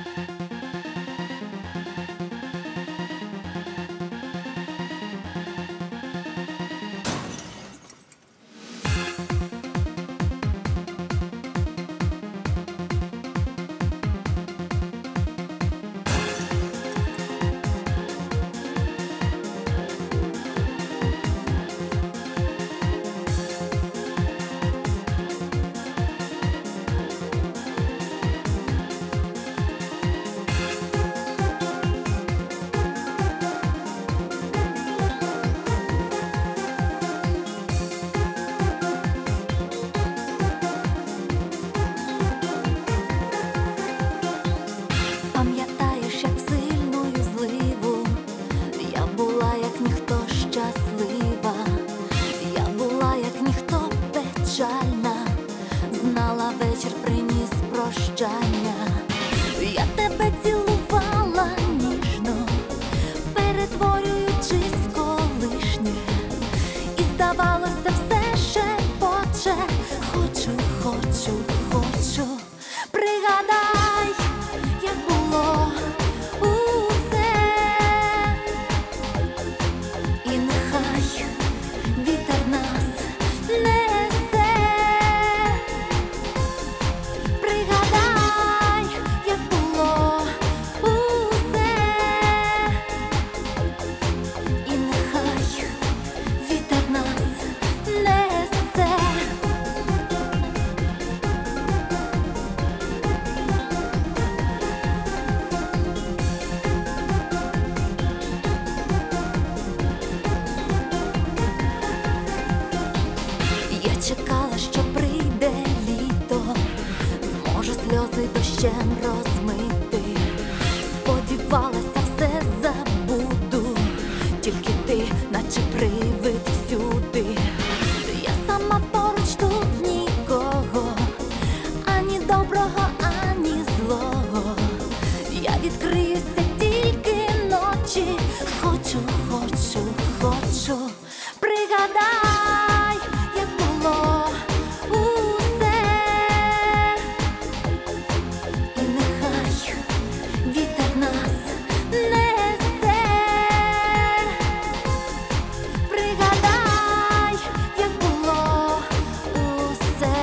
Пам'ятаєш, як в сильну зливу я була, як ніхто, щаслива. Я була, як ніхто, печальна. Знала, вечір приніс прощання. Я тебе цілувала ніжно, перетворюючись в колишнє. І здавалося, все шепоче. Хочу, хочу, хочу. Пригадай, як було усе, і нехай вітер нас несе. Пригадай, як було усе, і нехай вітер нас несе. Я чекала, що прийде літо, зможу сльози дощем розмити. Сподівалася, все забуду, тільки ти, наче привид всюди. Я сама поруч, тут нікого, ані доброго, ані злого. Я відкриюся тільки ночі. Хочу, хочу, хочу. Пригадай, як було усе, і нехай вітер нас несе. Пригадай, як було усе,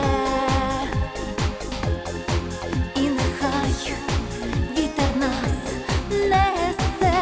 і нехай вітер нас несе.